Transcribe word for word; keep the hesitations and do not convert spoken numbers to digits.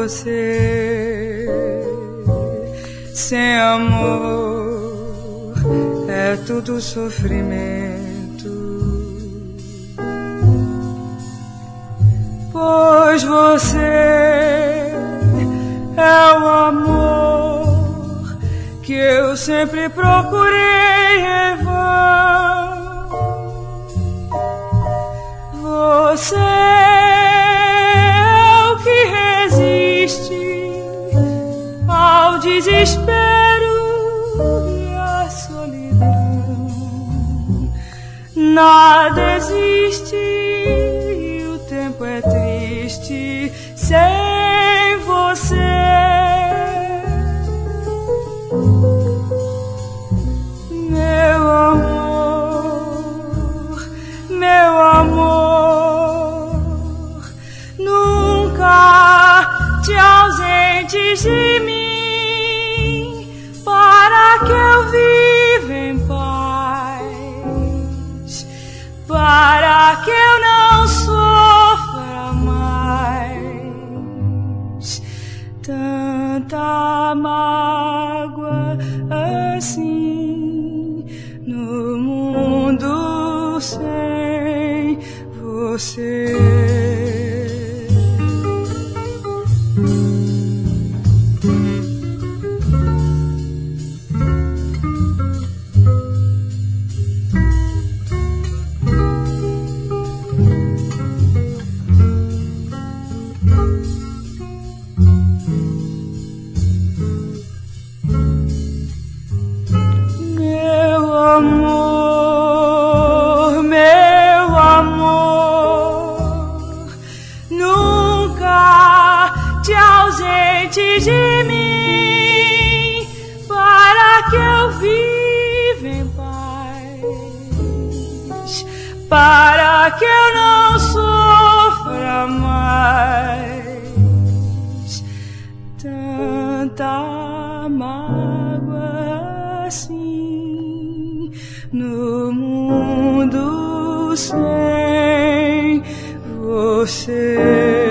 você. Sem amor é tudo sofrimento, pois você é o amor que eu sempre procurei em vão. Você é o que resiste ao desespero e à solidão. Nada existe e o tempo é triste sem você. Meu amor, meu amor, nunca te ausentes de mim, para que eu viva em paz, para que eu não sofra mais tanta mágoa assim no mundo sem você. Amor, meu amor, nunca te ausentes de mim, para que eu viva em paz, para que eu não sofra mais tanta mágoa assim no mundo sem você.